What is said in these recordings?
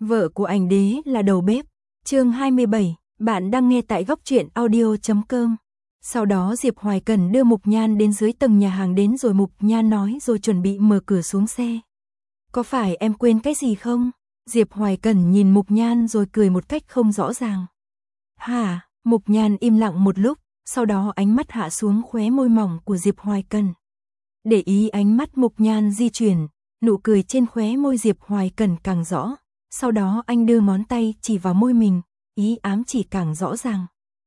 Vợ của ảnh đế là đầu bếp. Chương 27, bạn đang nghe tại góc truyện audio.com. Sau đó Diệp Hoài Cần đưa Mục Nhan đến dưới tầng nhà hàng đến rồi Mục Nhan nói rồi chuẩn bị mở cửa xuống xe. Có phải em quên cái gì không? Diệp Hoài Cần nhìn Mục Nhan rồi cười một cách không rõ ràng. Hả? Mục Nhan im lặng một lúc, sau đó ánh mắt hạ xuống khóe môi mỏng của Diệp Hoài Cần. Để ý ánh mắt Mục Nhan di chuyển, nụ cười trên khóe môi Diệp Hoài Cần càng rõ. Sau đó anh đưa ngón tay chỉ vào môi mình, ý ám chỉ càng rõ ràng.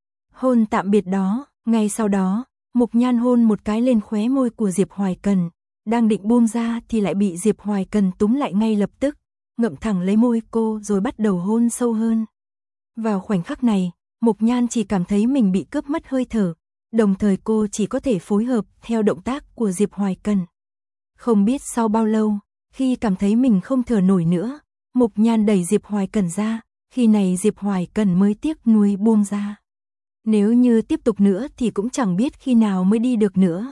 Hôn tạm biệt đó, ngay sau đó, Mục Nhan hôn một cái lên khóe môi của Diệp Hoài Cần, đang định buông ra thì lại bị Diệp Hoài Cần túm lại ngay lập tức, ngậm thẳng lấy môi cô rồi bắt đầu hôn sâu hơn. Vào khoảnh khắc này, Mục Nhan chỉ cảm thấy mình bị cướp mất hơi thở, đồng thời cô chỉ có thể phối hợp theo động tác của Diệp Hoài Cần. Không biết sau bao lâu, khi cảm thấy mình không thở nổi nữa, Mục Nhan đẩy Diệp Hoài Cần ra, khi này Diệp Hoài Cần mới tiếc nuối buông ra. Nếu như tiếp tục nữa thì cũng chẳng biết khi nào mới đi được nữa.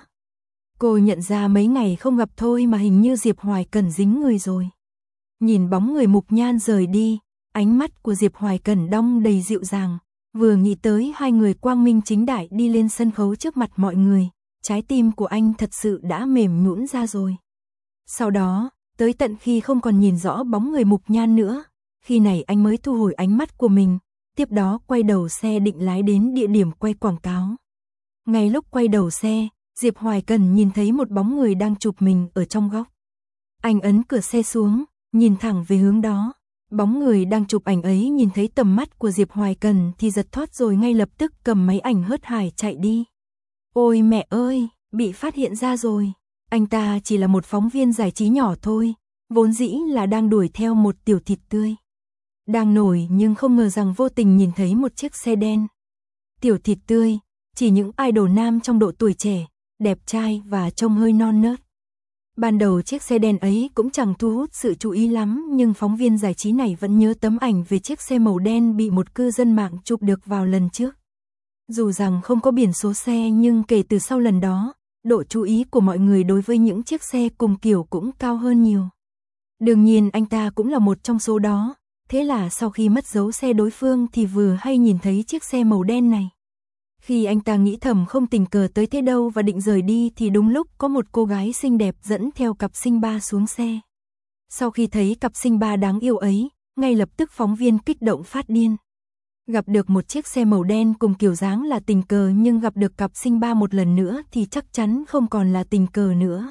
Cô nhận ra mấy ngày không gặp thôi mà hình như Diệp Hoài Cần dính người rồi. Nhìn bóng người Mục Nhan rời đi, ánh mắt của Diệp Hoài Cần đong đầy dịu dàng, vừa nghĩ tới hai người quang minh chính đại đi lên sân khấu trước mặt mọi người, trái tim của anh thật sự đã mềm nhũn ra rồi. Sau đó, tới tận khi không còn nhìn rõ bóng người Mục Nhan nữa, khi này anh mới thu hồi ánh mắt của mình, tiếp đó quay đầu xe định lái đến địa điểm quay quảng cáo. Ngay lúc quay đầu xe, Diệp Hoài Cần nhìn thấy một bóng người đang chụp mình ở trong góc. Anh ấn cửa xe xuống, nhìn thẳng về hướng đó. Bóng người đang chụp ảnh ấy nhìn thấy tầm mắt của Diệp Hoài Cần thì giật thót rồi ngay lập tức cầm máy ảnh hớt hải chạy đi. Ôi mẹ ơi, bị phát hiện ra rồi. Anh ta chỉ là một phóng viên giải trí nhỏ thôi, vốn dĩ là đang đuổi theo một tiểu thịt tươi. Đang nổi nhưng không ngờ rằng vô tình nhìn thấy một chiếc xe đen. Tiểu thịt tươi, chỉ những idol nam trong độ tuổi trẻ, đẹp trai và trông hơi non nớt. Ban đầu chiếc xe đen ấy cũng chẳng thu hút sự chú ý lắm nhưng phóng viên giải trí này vẫn nhớ tấm ảnh về chiếc xe màu đen bị một cư dân mạng chụp được vào lần trước. Dù rằng không có biển số xe nhưng kể từ sau lần đó, độ chú ý của mọi người đối với những chiếc xe cùng kiểu cũng cao hơn nhiều. Đương nhiên anh ta cũng là một trong số đó, thế là sau khi mất dấu xe đối phương thì vừa hay nhìn thấy chiếc xe màu đen này. Khi anh ta nghĩ thầm không tình cờ tới thế đâu và định rời đi thì đúng lúc có một cô gái xinh đẹp dẫn theo cặp sinh ba xuống xe. Sau khi thấy cặp sinh ba đáng yêu ấy, ngay lập tức phóng viên kích động phát điên. Gặp được một chiếc xe màu đen cùng kiểu dáng là tình cờ nhưng gặp được cặp sinh ba một lần nữa thì chắc chắn không còn là tình cờ nữa.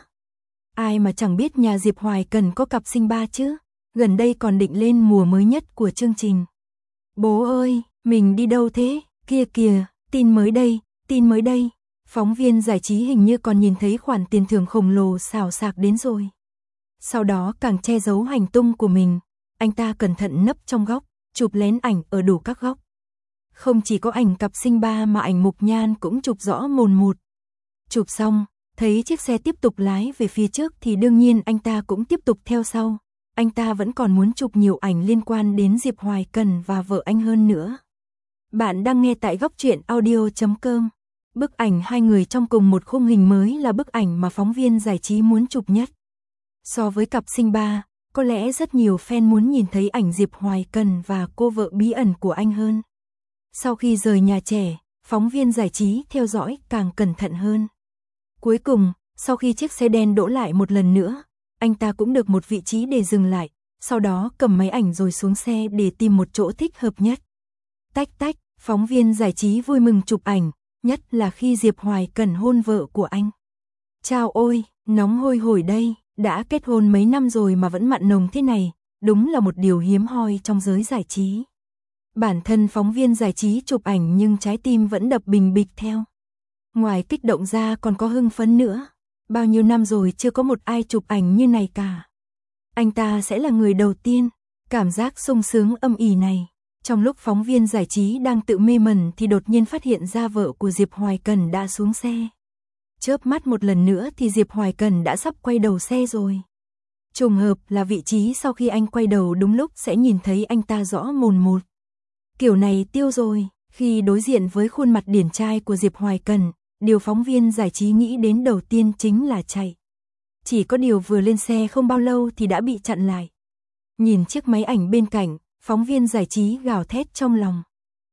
Ai mà chẳng biết nhà Diệp Hoài Cần có cặp sinh ba chứ, gần đây còn định lên mùa mới nhất của chương trình. Bố ơi, mình đi đâu thế, kia kìa. Tin mới đây, phóng viên giải trí hình như còn nhìn thấy khoản tiền thưởng khổng lồ xào xạc đến rồi. Sau đó càng che giấu hành tung của mình, anh ta cẩn thận nấp trong góc, chụp lén ảnh ở đủ các góc. Không chỉ có ảnh cặp sinh ba mà ảnh Mục Nhan cũng chụp rõ mồn một. Chụp xong, thấy chiếc xe tiếp tục lái về phía trước thì đương nhiên anh ta cũng tiếp tục theo sau. Anh ta vẫn còn muốn chụp nhiều ảnh liên quan đến Diệp Hoài Cần và vợ anh hơn nữa. Bạn đang nghe tại góc truyện audio.com. Bức ảnh hai người trong cùng một khung hình mới là bức ảnh mà phóng viên giải trí muốn chụp nhất. So với cặp sinh ba, có lẽ rất nhiều fan muốn nhìn thấy ảnh Diệp Hoài Cần và cô vợ bí ẩn của anh hơn. Sau khi rời nhà trẻ, phóng viên giải trí theo dõi càng cẩn thận hơn. Cuối cùng, sau khi chiếc xe đen đỗ lại một lần nữa, anh ta cũng được một vị trí để dừng lại, sau đó cầm máy ảnh rồi xuống xe để tìm một chỗ thích hợp nhất. Tách tách, phóng viên giải trí vui mừng chụp ảnh, nhất là khi Diệp Hoài Cần hôn vợ của anh. Chao ôi, nóng hôi hổi đây, đã kết hôn mấy năm rồi mà vẫn mặn nồng thế này, đúng là một điều hiếm hoi trong giới giải trí. Bản thân phóng viên giải trí chụp ảnh nhưng trái tim vẫn đập bình bịch theo. Ngoài kích động ra còn có hưng phấn nữa, bao nhiêu năm rồi chưa có một ai chụp ảnh như này cả. Anh ta sẽ là người đầu tiên, cảm giác sung sướng âm ỉ này. Trong lúc phóng viên giải trí đang tự mê mẩn thì đột nhiên phát hiện ra vợ của Diệp Hoài Cần đã xuống xe. Chớp mắt một lần nữa thì Diệp Hoài Cần đã sắp quay đầu xe rồi. Trùng hợp là vị trí sau khi anh quay đầu đúng lúc sẽ nhìn thấy anh ta rõ mồn một. Kiểu này tiêu rồi, khi đối diện với khuôn mặt điển trai của Diệp Hoài Cần, điều phóng viên giải trí nghĩ đến đầu tiên chính là chạy. Chỉ có điều vừa lên xe không bao lâu thì đã bị chặn lại. Nhìn chiếc máy ảnh bên cạnh, phóng viên giải trí gào thét trong lòng.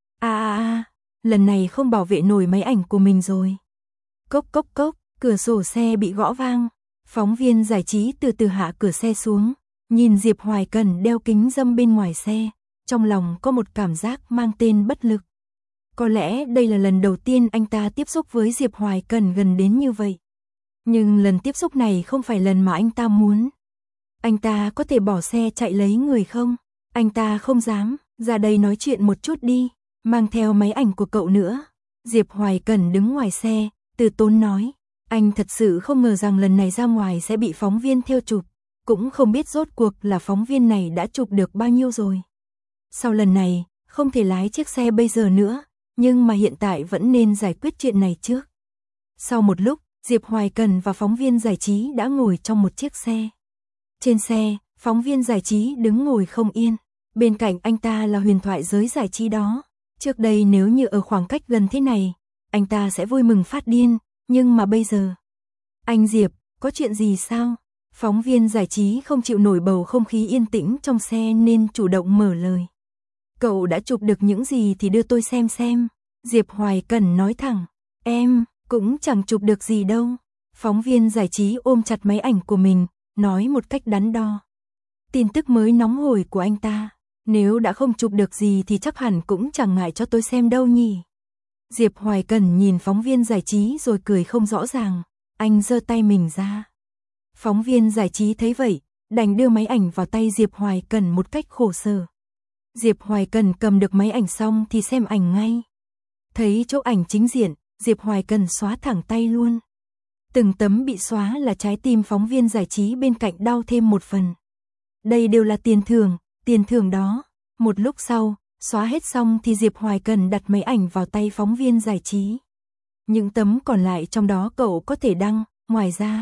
Lần này không bảo vệ nổi máy ảnh của mình rồi. Cốc cốc cốc, cửa sổ xe bị gõ vang. Phóng viên giải trí từ từ hạ cửa xe xuống, nhìn Diệp Hoài Cần đeo kính râm bên ngoài xe, trong lòng có một cảm giác mang tên bất lực. Có lẽ đây là lần đầu tiên anh ta tiếp xúc với Diệp Hoài Cần gần đến như vậy. Nhưng lần tiếp xúc này không phải lần mà anh ta muốn. Anh ta có thể bỏ xe chạy lấy người không? Anh ta không dám, ra đây nói chuyện một chút đi, mang theo máy ảnh của cậu nữa. Diệp Hoài Cần đứng ngoài xe, từ tốn nói. Anh thật sự không ngờ rằng lần này ra ngoài sẽ bị phóng viên theo chụp, cũng không biết rốt cuộc là phóng viên này đã chụp được bao nhiêu rồi. Sau lần này, không thể lái chiếc xe bây giờ nữa, nhưng mà hiện tại vẫn nên giải quyết chuyện này trước. Sau một lúc, Diệp Hoài Cần và phóng viên giải trí đã ngồi trong một chiếc xe. Trên xe, phóng viên giải trí đứng ngồi không yên, bên cạnh anh ta là huyền thoại giới giải trí đó. Trước đây nếu như ở khoảng cách gần thế này, anh ta sẽ vui mừng phát điên, nhưng mà bây giờ... Anh Diệp, có chuyện gì sao? Phóng viên giải trí không chịu nổi bầu không khí yên tĩnh trong xe nên chủ động mở lời. Cậu đã chụp được những gì thì đưa tôi xem. Diệp Hoài Cần nói thẳng. Em, cũng chẳng chụp được gì đâu. Phóng viên giải trí ôm chặt máy ảnh của mình, nói một cách đắn đo. Tin tức mới nóng hổi của anh ta. Nếu đã không chụp được gì thì chắc hẳn cũng chẳng ngại cho tôi xem đâu nhỉ. Diệp Hoài Cần nhìn phóng viên giải trí rồi cười không rõ ràng. Anh giơ tay mình ra. Phóng viên giải trí thấy vậy, đành đưa máy ảnh vào tay Diệp Hoài Cần một cách khổ sở. Diệp Hoài Cần cầm được máy ảnh xong thì xem ảnh ngay. Thấy chỗ ảnh chính diện, Diệp Hoài Cần xóa thẳng tay luôn. Từng tấm bị xóa là trái tim phóng viên giải trí bên cạnh đau thêm một phần. Đây đều là tiền thưởng đó. Một lúc sau, xóa hết xong thì Diệp Hoài Cần đặt máy ảnh vào tay phóng viên giải trí. Những tấm còn lại trong đó cậu có thể đăng, ngoài ra.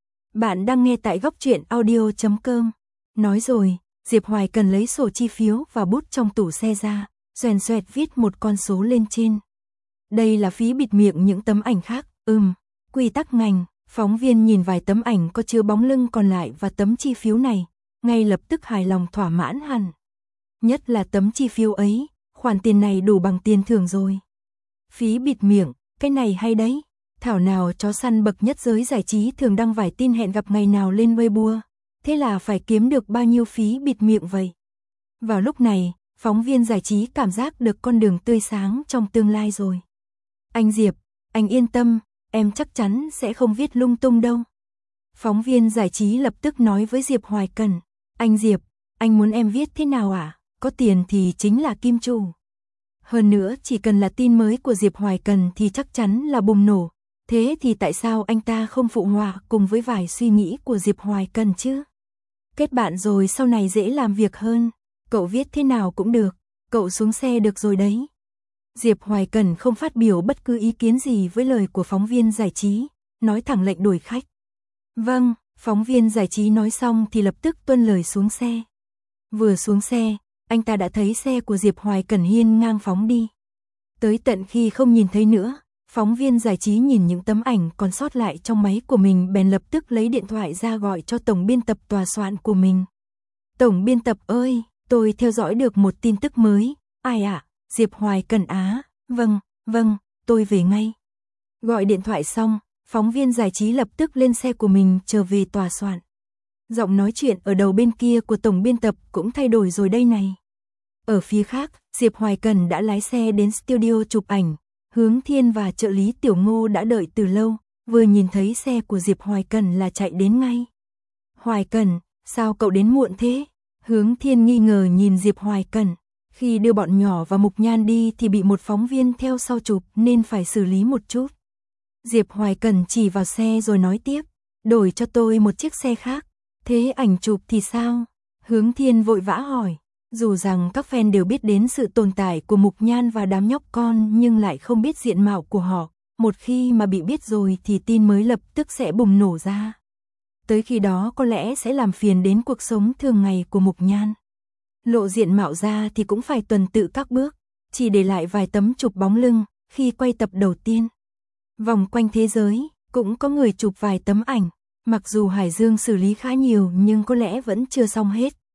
Bạn đang nghe tại góc truyện audio.com. Nói rồi, Diệp Hoài Cần lấy sổ chi phiếu và bút trong tủ xe ra, xoèn xoẹt viết một con số lên trên. Đây là phí bịt miệng những tấm ảnh khác, quy tắc ngành. Phóng viên nhìn vài tấm ảnh có chứa bóng lưng còn lại và tấm chi phiếu này, ngay lập tức hài lòng thỏa mãn hẳn. Nhất là tấm chi phiếu ấy, khoản tiền này đủ bằng tiền thưởng rồi. Phí bịt miệng, cái này hay đấy. Thảo nào chó săn bậc nhất giới giải trí thường đăng vài tin hẹn gặp ngày nào lên Weibo. Thế là phải kiếm được bao nhiêu phí bịt miệng vậy? Vào lúc này, phóng viên giải trí cảm giác được con đường tươi sáng trong tương lai rồi. Anh Diệp, anh yên tâm, em chắc chắn sẽ không viết lung tung đâu. Phóng viên giải trí lập tức nói với Diệp Hoài Cần. Anh Diệp, anh muốn em viết thế nào à? Có tiền thì chính là kim chủ. Hơn nữa chỉ cần là tin mới của Diệp Hoài Cần thì chắc chắn là bùng nổ. Thế thì tại sao anh ta không phụ họa cùng với vài suy nghĩ của Diệp Hoài Cần chứ? Kết bạn rồi sau này dễ làm việc hơn. Cậu viết thế nào cũng được. Cậu xuống xe được rồi đấy. Diệp Hoài Cần không phát biểu bất cứ ý kiến gì với lời của phóng viên giải trí, nói thẳng lệnh đuổi khách. Vâng, phóng viên giải trí nói xong thì lập tức tuân lời xuống xe. Vừa xuống xe, anh ta đã thấy xe của Diệp Hoài Cần hiên ngang phóng đi. Tới tận khi không nhìn thấy nữa, phóng viên giải trí nhìn những tấm ảnh còn sót lại trong máy của mình bèn lập tức lấy điện thoại ra gọi cho tổng biên tập tòa soạn của mình. Tổng biên tập ơi, tôi theo dõi được một tin tức mới. Ai ạ? Diệp Hoài Cần á. Vâng, tôi về ngay. Gọi điện thoại xong, phóng viên giải trí lập tức lên xe của mình trở về tòa soạn. Giọng nói chuyện ở đầu bên kia của tổng biên tập cũng thay đổi rồi đây này. Ở phía khác, Diệp Hoài Cần đã lái xe đến studio chụp ảnh. Hướng Thiên và trợ lý Tiểu Ngô đã đợi từ lâu, vừa nhìn thấy xe của Diệp Hoài Cần là chạy đến ngay. Hoài Cần, sao cậu đến muộn thế? Hướng Thiên nghi ngờ nhìn Diệp Hoài Cần. Khi đưa bọn nhỏ và Mục Nhan đi thì bị một phóng viên theo sau chụp nên phải xử lý một chút. Diệp Hoài Cần chỉ vào xe rồi nói tiếp, đổi cho tôi một chiếc xe khác. Thế ảnh chụp thì sao? Hướng Thiên vội vã hỏi. Dù rằng các fan đều biết đến sự tồn tại của Mục Nhan và đám nhóc con nhưng lại không biết diện mạo của họ. Một khi mà bị biết rồi thì tin mới lập tức sẽ bùng nổ ra. Tới khi đó có lẽ sẽ làm phiền đến cuộc sống thường ngày của Mục Nhan. Lộ diện mạo ra thì cũng phải tuần tự các bước, chỉ để lại vài tấm chụp bóng lưng khi quay tập đầu tiên. Vòng quanh thế giới, cũng có người chụp vài tấm ảnh. Mặc dù Hải Dương xử lý khá nhiều nhưng có lẽ vẫn chưa xong hết.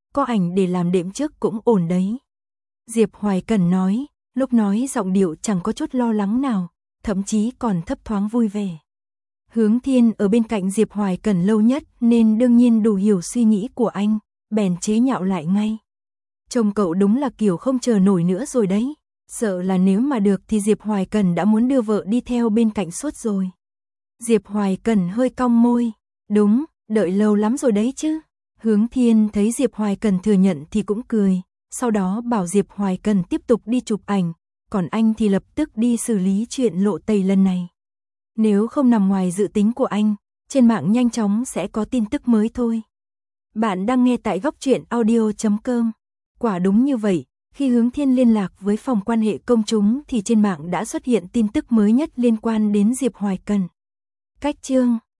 có ảnh để làm đệm trước cũng ổn đấy. Diệp Hoài Cần nói, lúc nói giọng điệu chẳng có chút lo lắng nào, thậm chí còn thấp thoáng vui vẻ. Hướng Thiên ở bên cạnh Diệp Hoài Cần lâu nhất nên đương nhiên đủ hiểu suy nghĩ của anh, bèn chế nhạo lại ngay. Chồng cậu đúng là kiểu không chờ nổi nữa rồi đấy, sợ là nếu mà được thì Diệp Hoài Cần đã muốn đưa vợ đi theo bên cạnh suốt rồi. Diệp Hoài Cần hơi cong môi, đúng, đợi lâu lắm rồi đấy chứ. Hướng Thiên thấy Diệp Hoài Cần thừa nhận thì cũng cười, sau đó bảo Diệp Hoài Cần tiếp tục đi chụp ảnh, còn anh thì lập tức đi xử lý chuyện lộ tẩy lần này. Nếu không nằm ngoài dự tính của anh, trên mạng nhanh chóng sẽ có tin tức mới thôi. Bạn đang nghe tại góc truyện audio.com. Quả đúng như vậy, khi Hướng Thiên liên lạc với phòng quan hệ công chúng thì trên mạng đã xuất hiện tin tức mới nhất liên quan đến Diệp Hoài Cần. Cách chương